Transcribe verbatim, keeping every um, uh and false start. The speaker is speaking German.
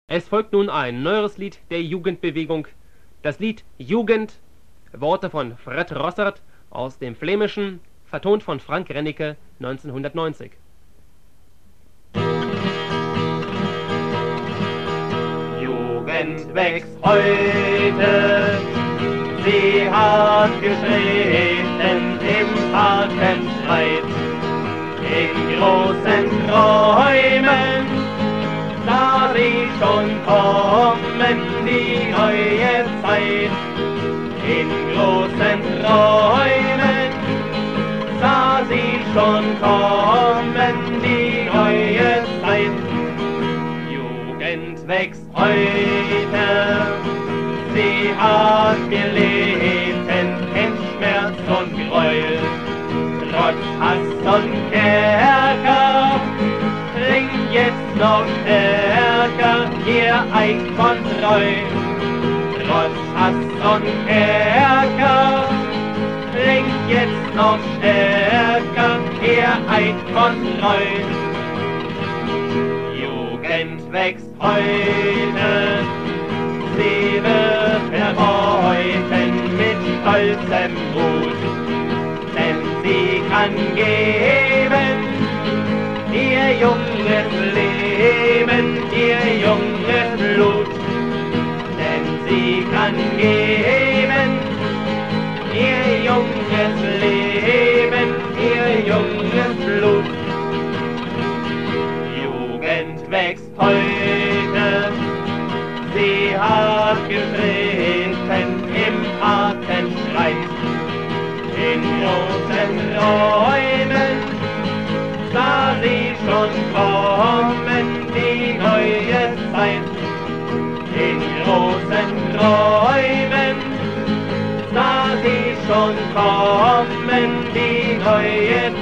Es folgt nun ein neueres Lied der Jugendbewegung, das Lied Jugend, Worte von Fred Rossert aus dem Flämischen, vertont von Frank Rennecke neunzehnhundertneunzig. Jugend wächst heute, sie hat geschritten im harten Streit, in großen Träumen sah sie schon kommen die neue Zeit. In großen Träumen sah sie schon kommen die neue Zeit. Jugend wächst heute, sie hat gelitten, kennt Schmerz und Gräuel, trotz Hass und Kerker, klingt jetzt noch stärker ihr Eid von Treu. Trotz Hass und Kerker klingt jetzt noch stärker ihr Eid von Treu. Jugend wächst heute, sie wird bereuten mit stolzem Mut, denn sie kann geben ihr junges Leben, ihr junges Blut, denn sie kann geben ihr junges Leben, ihr junges Blut. Jugend wächst heute, sie hat gestritten im harten Streit, in großen Räumen sah sie schon kommen die neue Zeit. In großen Träumen sah sie schon kommen die neue